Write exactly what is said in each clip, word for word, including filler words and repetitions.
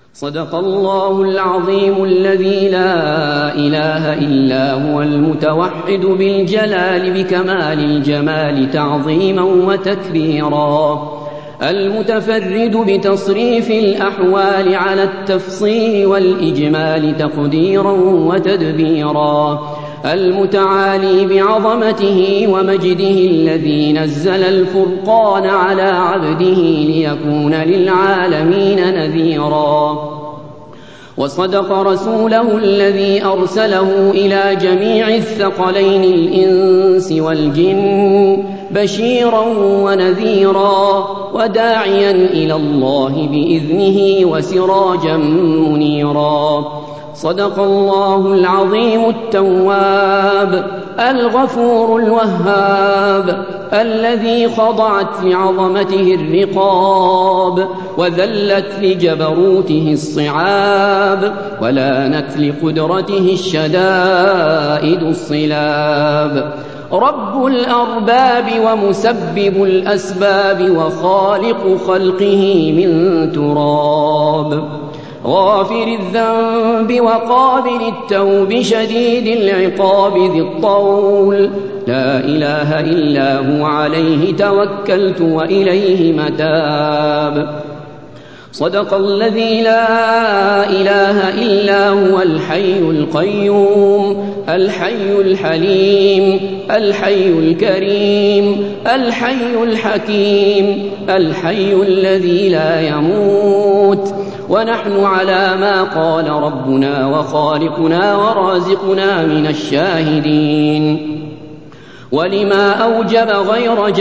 صدق الله العظيم الذي لا إله إلا هو المتوحد بالجلال بكمال الجمال تعظيما وتكبيرا، المتفرد بتصريف الأحوال على التفصيل والإجمال تقديرا وتدبيرا، المتعالي بعظمته ومجده الذي نزل الفرقان على عبده ليكون للعالمين نذيرا، وصدق رسوله الذي أرسله إلى جميع الثقلين الإنس والجن بشيرا ونذيرا وداعيا إلى الله بإذنه وسراجا منيرا. صدق الله العظيم التواب الغفور الوهاب الذي خضعت لعظمته الرقاب وذلت لجبروته الصعاب ولانت لقدرته الشدائد الصلاب، رب الأرباب ومسبب الأسباب وخالق خلقه من تراب، غافر الذنب وقابل التوب شديد العقاب ذي الطول، لا إله إلا هو عليه توكلت وإليه متاب. صدق الذي لا إله إلا هو الحي القيوم الحي الحليم الحي الكريم الحي الحكيم الحي الذي لا يموت، ونحن على ما قال ربنا وخالقنا ورازقنا من الشاهدين، ولما أوجب غير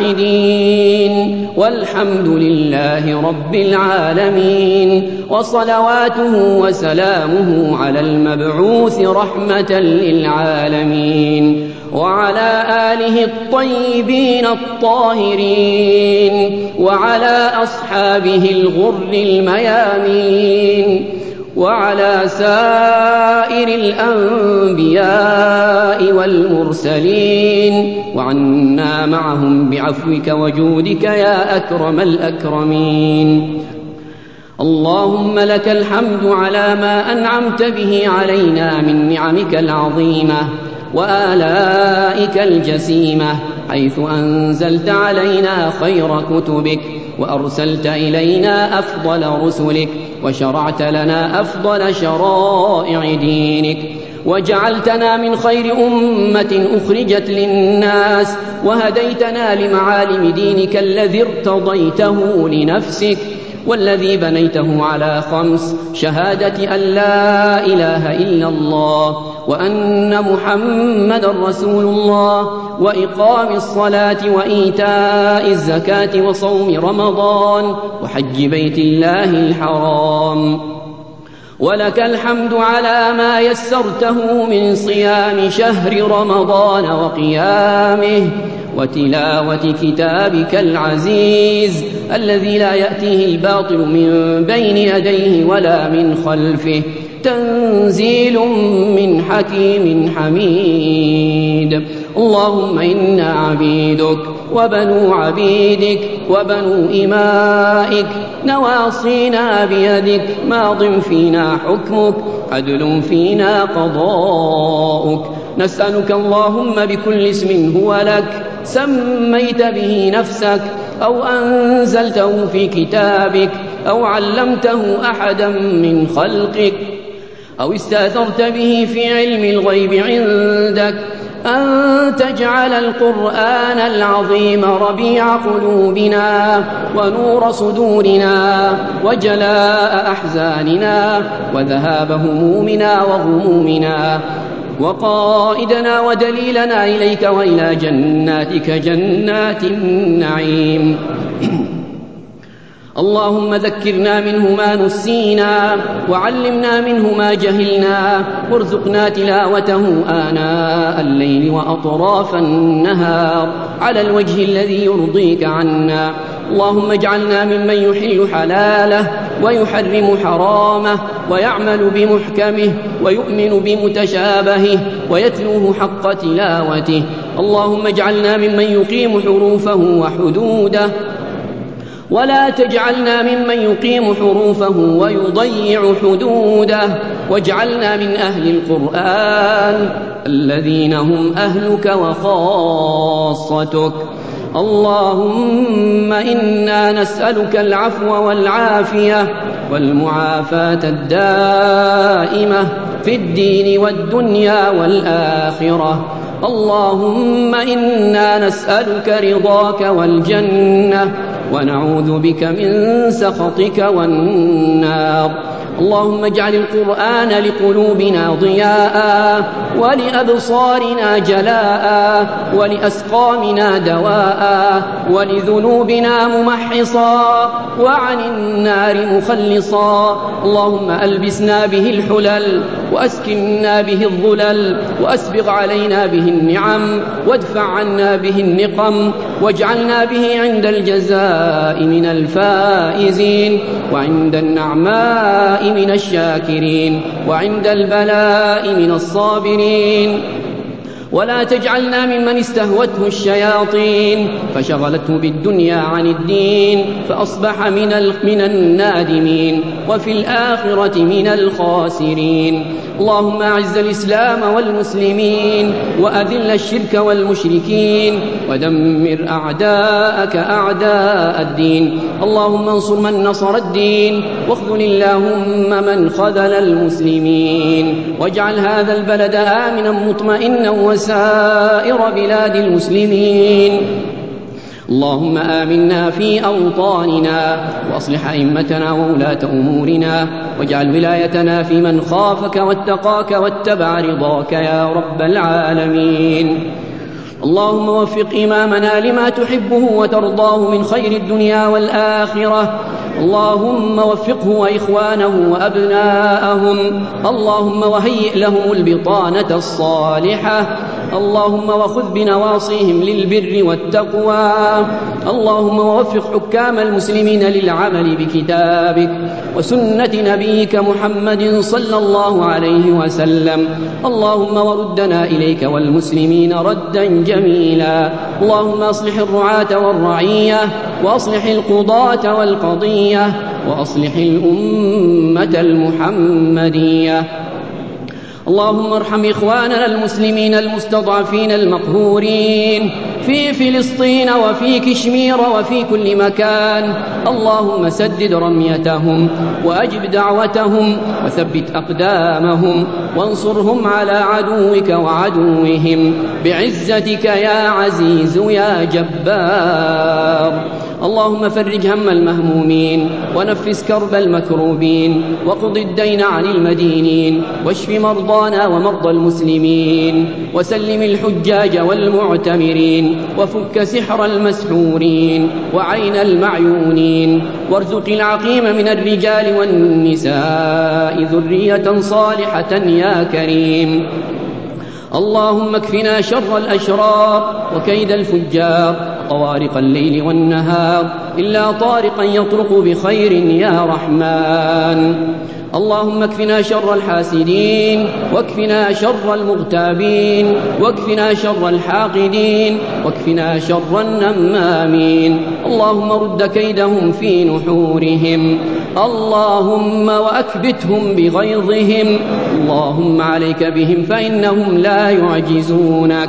جاحدين، والحمد لله رب العالمين، وصلواته وسلامه على المبعوث رحمة للعالمين، وعلى آله الطيبين الطاهرين، وعلى أصحابه الغر الميامين، وعلى سائر الأنبياء والمرسلين، وعنا معهم بعفوك وجودك يا أكرم الأكرمين. اللهم لك الحمد على ما أنعمت به علينا من نعمك العظيمة وآلائك الجسيمة، حيث أنزلت علينا خير كتبك وأرسلت إلينا أفضل رسلك وشرعت لنا أفضل شرائع دينك، وجعلتنا من خير أمة أخرجت للناس، وهديتنا لمعالم دينك الذي ارتضيته لنفسك والذي بنيته على خمس: شهادة أن لا إله إلا الله وأن محمدا رسول الله، وإقام الصلاة وإيتاء الزكاة وصوم رمضان وحج بيت الله الحرام. ولك الحمد على ما يسرته من صيام شهر رمضان وقيامه وتلاوة كتابك العزيز الذي لا يأتيه الباطل من بين يديه ولا من خلفه، تنزيل من حكيم حميد. اللهم إنا عبيدك وبنو عبيدك وبنو إمائك، نواصينا بيدك، ماض فينا حكمك، عدل فينا قضاؤك، نسألك اللهم بكل اسم هو لك سميت به نفسك أو أنزلته في كتابك أو علمته أحدا من خلقك أو استأثرت به في علم الغيب عندك، أن تجعل القرآن العظيم ربيع قلوبنا ونور صدورنا وجلاء أحزاننا وذهاب همومنا وغمومنا، وقائدنا ودليلنا إليك وإلى جناتك جنات النعيم. اللهم ذكرنا منه ما نسينا وعلمنا منه ما جهلنا، وارزقنا تلاوته آناء الليل وأطراف النهار على الوجه الذي يرضيك عنا. اللهم اجعلنا ممن يحل حلاله ويحرم حرامه ويعمل بمحكمه ويؤمن بمتشابهه ويتلوه حق تلاوته. اللهم اجعلنا ممن يقيم حروفه وحدوده ولا تجعلنا ممن يقيم حروفه ويضيع حدوده، واجعلنا من أهل القرآن الذين هم أهلك وخاصتك. اللهم إنا نسألك العفو والعافية والمعافاة الدائمة في الدين والدنيا والآخرة. اللهم إنا نسألك رضاك والجنة ونعوذ بك من سخطك والنار. اللهم اجعل القرآن لقلوبنا ضياء ولأبصارنا جلاء ولأسقامنا دواء ولذنوبنا ممحصا وعن النار مخلصا. اللهم ألبسنا به الحلل وأسكننا به الظلل وأسبغ علينا به النعم وادفع عنا به النقم، واجعلنا به عند الجزاء من الفائزين وعند النعماء من الشاكرين وعند البلاء من الصابرين. ولا تجعلنا ممن استهوته الشياطين فشغلته بالدنيا عن الدين فأصبح من من النادمين وفي الآخرة من الخاسرين. اللهم أعز الإسلام والمسلمين وأذل الشرك والمشركين ودمر أعداءك أعداء الدين. اللهم انصر من نصر الدين واخذل اللهم من خذل المسلمين، واجعل هذا البلد آمنا مطمئنا وسائر بلاد المسلمين. اللهم آمنا في أوطاننا وأصلح أئمتنا وولاة أمورنا، واجعل ولايتنا في من خافك واتقاك واتبع رضاك يا رب العالمين. اللهم وفق إمامنا لما تحبه وترضاه من خير الدنيا والآخرة. اللهم وفقه وإخوانه وأبناءهم. اللهم وهيئ لهم البطانة الصالحة. اللهم وخذ بنواصيهم للبر والتقوى. اللهم ووفق حكام المسلمين للعمل بكتابك وسنة نبيك محمد صلى الله عليه وسلم. اللهم وردنا إليك والمسلمين ردا جميلا. اللهم أصلح الرعاة والرعية وأصلح القضاة والقضية وأصلح الأمة المحمدية. اللهم ارحم إخواننا المسلمين المستضعفين المقهورين في فلسطين وفي كشمير وفي كل مكان. اللهم سدد رميتهم وأجب دعوتهم وثبت أقدامهم وانصرهم على عدوك وعدوهم بعزتك يا عزيز يا جبار. اللهم فرج هم المهمومين ونفس كرب المكروبين وقض الدين عن المدينين واشف مرضانا ومرضى المسلمين وسلم الحجاج والمعتمرين وفك سحر المسحورين وعين المعيونين، وارزق العقيم من الرجال والنساء ذرية صالحة يا كريم. اللهم اكفنا شر الأشرار وكيد الفجار طوارق الليل والنهار إلا طارقا يطرق بخير يا رحمن. اللهم اكفنا شر الحاسدين واكفنا شر المغتابين واكفنا شر الحاقدين واكفنا شر النمامين. اللهم رد كيدهم في نحورهم. اللهم وأكبتهم بغيظهم. اللهم عليك بهم فإنهم لا يعجزونك.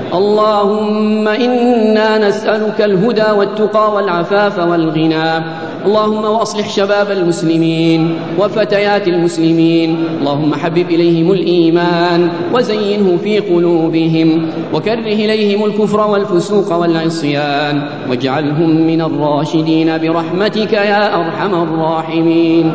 اللهم إنا نسألك الهدى والتقى والعفاف والغنى. اللهم وأصلح شباب المسلمين وفتيات المسلمين. اللهم حبب إليهم الإيمان وزينه في قلوبهم وكره إليهم الكفر والفسوق والعصيان واجعلهم من الراشدين برحمتك يا أرحم الراحمين.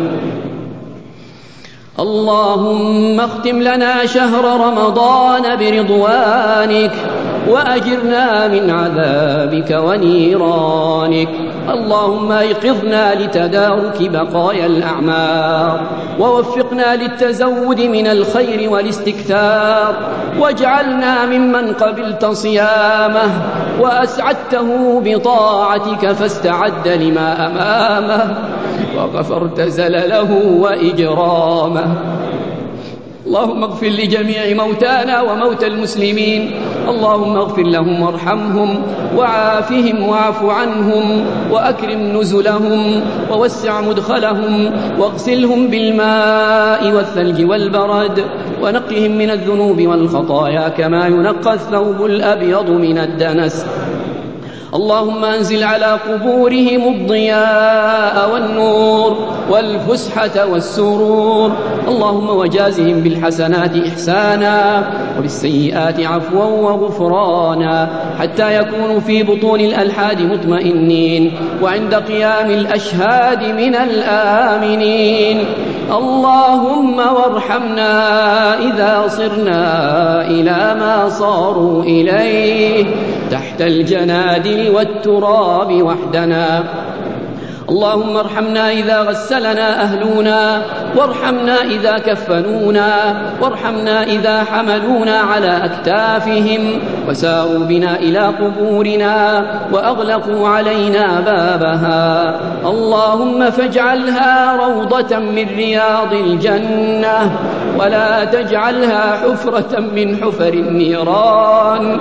اللهم اختم لنا شهر رمضان برضوانك وأجرنا من عذابك ونيرانك. اللهم ايقظنا لتدارك بقايا الأعمار ووفقنا للتزود من الخير والاستكثار، واجعلنا ممن قبلت صيامه وأسعدته بطاعتك فاستعد لما أمامه وغفرت زلله وإجرامه. اللهم اغفر لجميع موتانا وموتى المسلمين، اللهم اغفر لهم وارحمهم وعافهم واعف عنهم وأكرم نزلهم ووسع مدخلهم واغسلهم بالماء والثلج والبرد ونقهم من الذنوب والخطايا كما ينقى الثوب الأبيض من الدنس. اللهم أنزل على قبورهم الضياء والنور والفسحة والسرور، اللهم وجازهم بالحسنات إحسانا وبالسيئات عفوا وغفرانا حتى يكونوا في بطون الألحاد مطمئنين وعند قيام الأشهاد من الآمنين. اللهم وارحمنا إذا صرنا إلى ما صاروا إليه تحت الجنادل والتراب وحدنا. اللهم ارحمنا إذا غسلنا أهلنا، وارحمنا إذا كفنونا، وارحمنا إذا حملونا على أكتافهم وساروا بنا إلى قبورنا وأغلقوا علينا بابها. اللهم فاجعلها روضة من رياض الجنة ولا تجعلها حفرة من حفر النيران.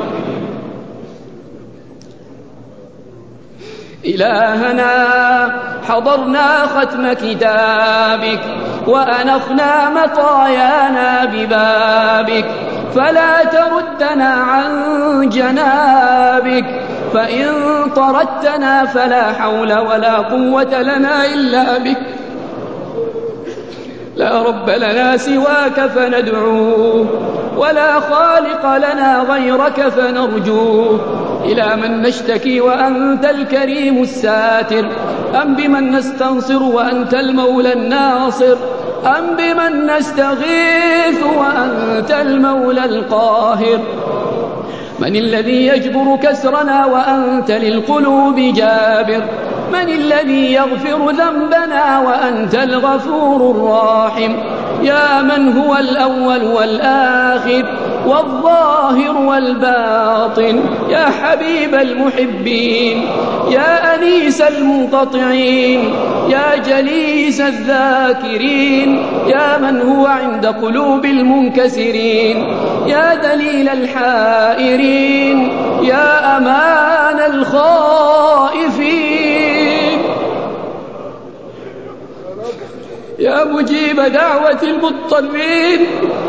إلهنا حضرنا ختم كتابك وأنخنا مطايانا ببابك، فلا تردنا عن جنابك، فإن طردتنا فلا حول ولا قوة لنا إلا بك، لا رب لنا سواك فندعوه ولا خالق لنا غيرك فنرجوه. إلى من نشتكي وأنت الكريم الساتر، أم بمن نستنصر وأنت المولى الناصر، أم بمن نستغيث وأنت المولى القاهر. من الذي يجبر كسرنا وأنت للقلوب جابر، من الذي يغفر ذنبنا وأنت الغفور الراحم. يا من هو الأول والآخر والظاهر والباطن، يا حبيب المحبين، يا أنيس المنقطعين، يا جليس الذاكرين، يا من هو عند قلوب المنكسرين، يا دليل الحائرين، يا أمان الخائفين، يا مجيب دعوة المضطرين،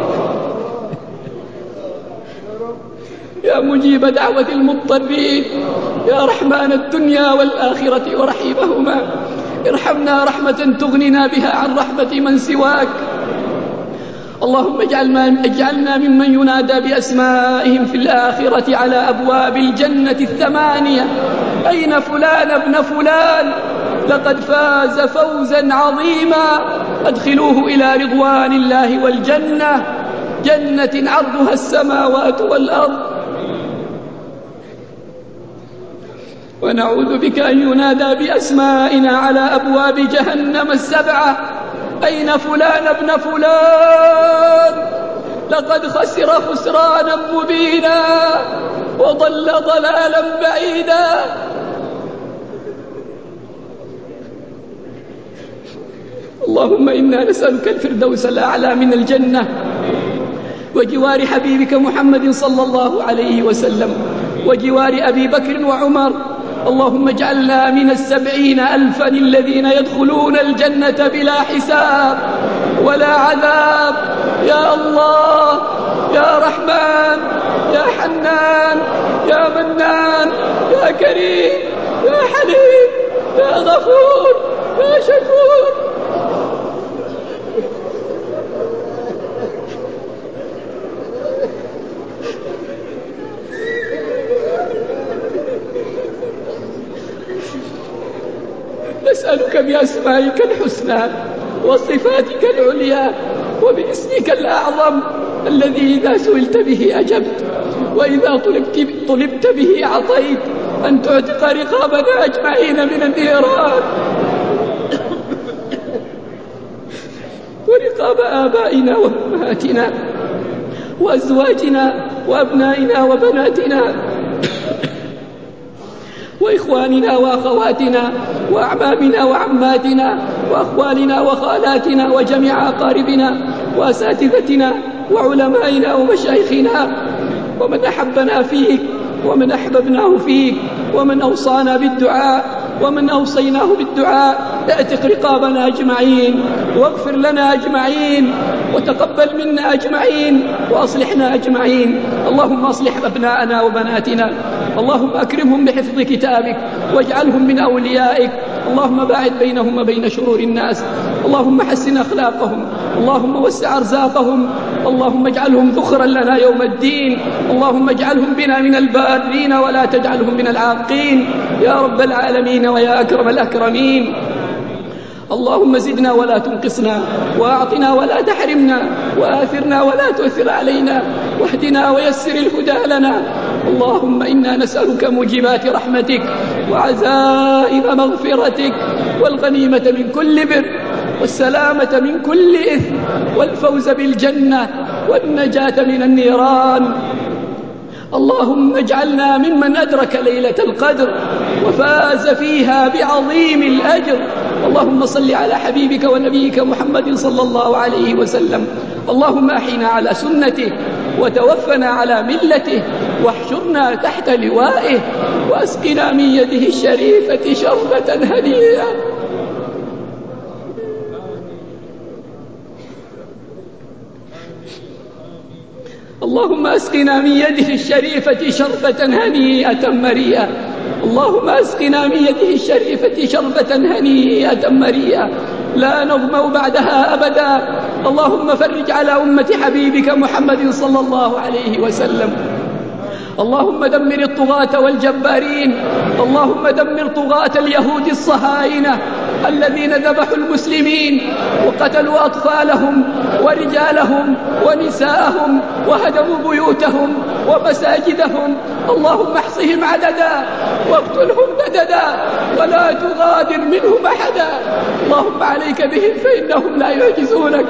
يا مجيب دعوة المضطرين، يا رحمن الدنيا والآخرة ورحيمهما، ارحمنا رحمة تغننا بها عن رحمة من سواك. اللهم اجعلنا, اجعلنا ممن ينادى بأسمائهم في الآخرة على أبواب الجنة الثمانية: أين فلان ابن فلان؟ لقد فاز فوزا عظيما، أدخلوه إلى رضوان الله والجنة، جنة عرضها السماوات والأرض. ونعوذ بك أن ينادى بأسمائنا على أبواب جهنم السبعة: أين فلان ابن فلان؟ لقد خسر خسرانا مبينا وضل ضلالا بعيدا. اللهم إنا نسألك الفردوس الأعلى من الجنة وجوار حبيبك محمد صلى الله عليه وسلم وجوار أبي بكر وعمر. اللهم اجعلنا من السبعين ألفا الذين يدخلون الجنة بلا حساب ولا عذاب. يا الله، يا رحمن، يا حنان، يا منان، يا كريم، يا حليم، يا غفور، يا شكور. نسألك بأسمائك الحسنى وصفاتك العليا وباسمك الأعظم الذي إذا سئلت به أجبت وإذا طلبت, طلبت به عطيت، أن تعتق رقابنا أجمعين من النيران ورقاب آبائنا وأمهاتنا وأزواجنا وأبنائنا وبناتنا وإخواننا وأخواتنا وأعمامنا وعماتنا وأخوالنا وخالاتنا وجميع أقاربنا وأساتذتنا وعلمائنا ومشايخنا ومن أحبنا فيك ومن أحببناه فيك ومن أوصانا بالدعاء ومن أوصيناه بالدعاء. اعتق رقابنا أجمعين واغفر لنا أجمعين وتقبل منا أجمعين وأصلحنا أجمعين. اللهم أصلح أبناءنا وبناتنا، اللهم أكرمهم بحفظ كتابك واجعلهم من أوليائك. اللهم باعد بينهم وبين شرور الناس، اللهم حسن أخلاقهم، اللهم وسع أرزاقهم، اللهم اجعلهم ذخرا لنا يوم الدين. اللهم اجعلهم بنا من البارين ولا تجعلهم من العاقين يا رب العالمين ويا أكرم الأكرمين. اللهم زدنا ولا تنقصنا، وأعطنا ولا تحرمنا، وآثرنا ولا تؤثر علينا، واهدنا ويسر الهدى لنا. اللهم إنا نسألك موجبات رحمتك وعزائم مغفرتك والغنيمة من كل بر والسلامة من كل إثم والفوز بالجنة والنجاة من النيران. اللهم اجعلنا ممن أدرك ليلة القدر وفاز فيها بعظيم الأجر. اللهم صل على حبيبك ونبيك محمد صلى الله عليه وسلم. اللهم أحينا على سنته وتوفنا على ملته واحشرنا تحت لوائه وأسقنا من يده الشريفة شربة هنيئة. اللهم أسقنا من يده الشريفة شربة هنيئة مريئة. اللهم أسقنا من يده الشريفة شربة هنيئة مريئة لا نظمأ بعدها أبدا. اللهم فرج على أمة حبيبك محمد صلى الله عليه وسلم. اللهم دمر الطغاة والجبارين، اللهم دمر طغاة اليهود الصهاينة الذين ذبحوا المسلمين وقتلوا أطفالهم ورجالهم ونساءهم وهدموا بيوتهم ومساجدهم. اللهم احصهم عددا واقتلهم بددا ولا تغادر منهم أحدا. اللهم عليك بهم فإنهم لا يعجزونك.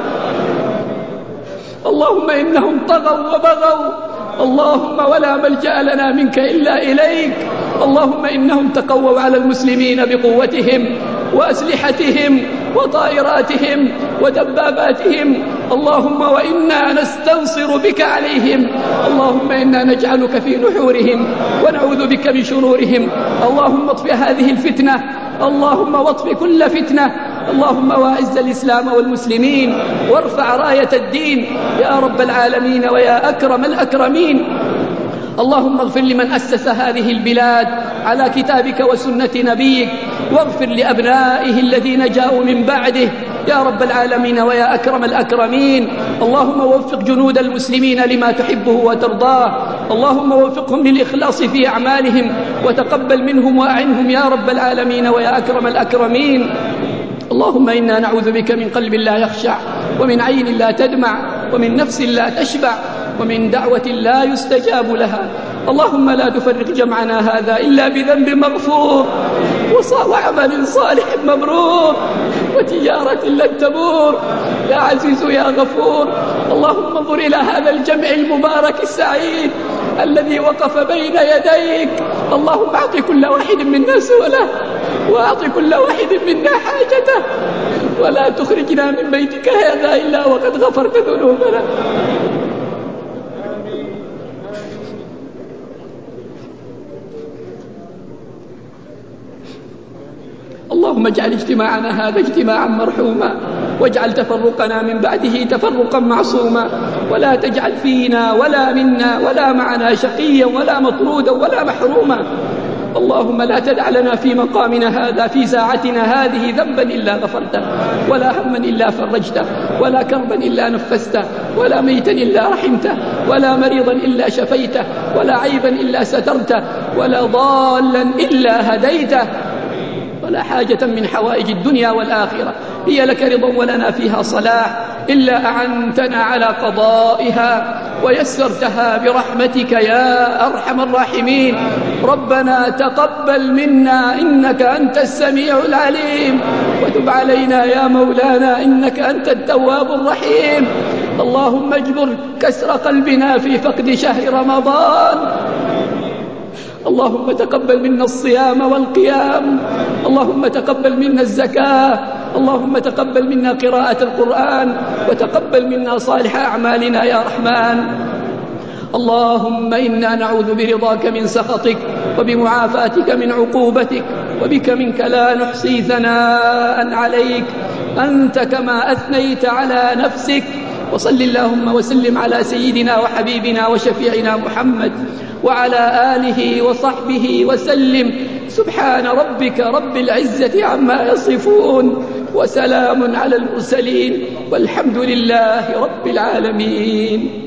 اللهم إنهم طغوا وبغوا، اللهم ولا ملجأ لنا منك إلا إليك. اللهم إنهم تقووا على المسلمين بقوتهم وأسلحتهم وطائراتهم ودباباتهم. اللهم وإنا نستنصر بك عليهم. اللهم إنا نجعلك في نحورهم ونعوذ بك من شرورهم. اللهم اطفئ هذه الفتنة، اللهم واطفئ كل فتنة. اللهم واعز الإسلام والمسلمين وارفع راية الدين يا رب العالمين ويا أكرم الأكرمين. اللهم اغفر لمن أسس هذه البلاد على كتابك وسنة نبيك، واغفر لأبنائه الذين جاءوا من بعده يا رب العالمين ويا أكرم الأكرمين. اللهم وفق جنود المسلمين لما تحبه وترضاه، اللهم وفقهم للإخلاص في أعمالهم وتقبل منهم وأعنهم يا رب العالمين ويا أكرم الأكرمين. اللهم إنا نعوذ بك من قلب لا يخشع، ومن عين لا تدمع، ومن نفس لا تشبع، ومن دعوة لا يستجاب لها. اللهم لا تفرق جمعنا هذا إلا بذنب مغفور وعمل صالح مبرور وتجارة لن تبور يا عزيز يا غفور. اللهم انظر إلى هذا الجمع المبارك السعيد الذي وقف بين يديك. اللهم أعط كل واحد منا سؤله، وأعط كل واحد منا حاجته، ولا تخرجنا من بيتك هذا إلا وقد غفرت ذنوبنا. اللهم اجعل اجتماعنا هذا اجتماعا مرحوما، واجعل تفرقنا من بعده تفرقا معصوما، ولا تجعل فينا ولا منا ولا معنا شقيا ولا مطرودا ولا محروما. اللهم لا تدع لنا في مقامنا هذا في ساعتنا هذه ذنبا إلا غفرته، ولا هما إلا فرجته، ولا كربا إلا نفسته، ولا ميتا إلا رحمته، ولا مريضا إلا شفيته، ولا عيبا إلا سترته، ولا ضالا إلا هديته، ولا حاجة من حوائج الدنيا والآخرة هي لك رضا ولنا فيها صلاح إلا أعنتنا على قضائها ويسرتها برحمتك يا أرحم الراحمين. ربنا تقبل منا إنك أنت السميع العليم، وتب علينا يا مولانا إنك أنت التواب الرحيم. اللهم اجبر كسر قلبنا في فقد شهر رمضان، اللهم تقبل منا الصيام والقيام، اللهم تقبل منا الزكاة، اللهم تقبل منا قراءة القرآن، وتقبل منا صالح أعمالنا يا رحمن. اللهم إنا نعوذ برضاك من سخطك، وبمعافاتك من عقوبتك، وبك منك لا نحصي ثناء عليك، أنت كما أثنيت على نفسك. وصل اللهم وسلم على سيدنا وحبيبنا وشفيعنا محمد وعلى آله وصحبه وسلم. سبحان ربك رب العزة عما يصفون، وسلام على المرسلين، والحمد لله رب العالمين.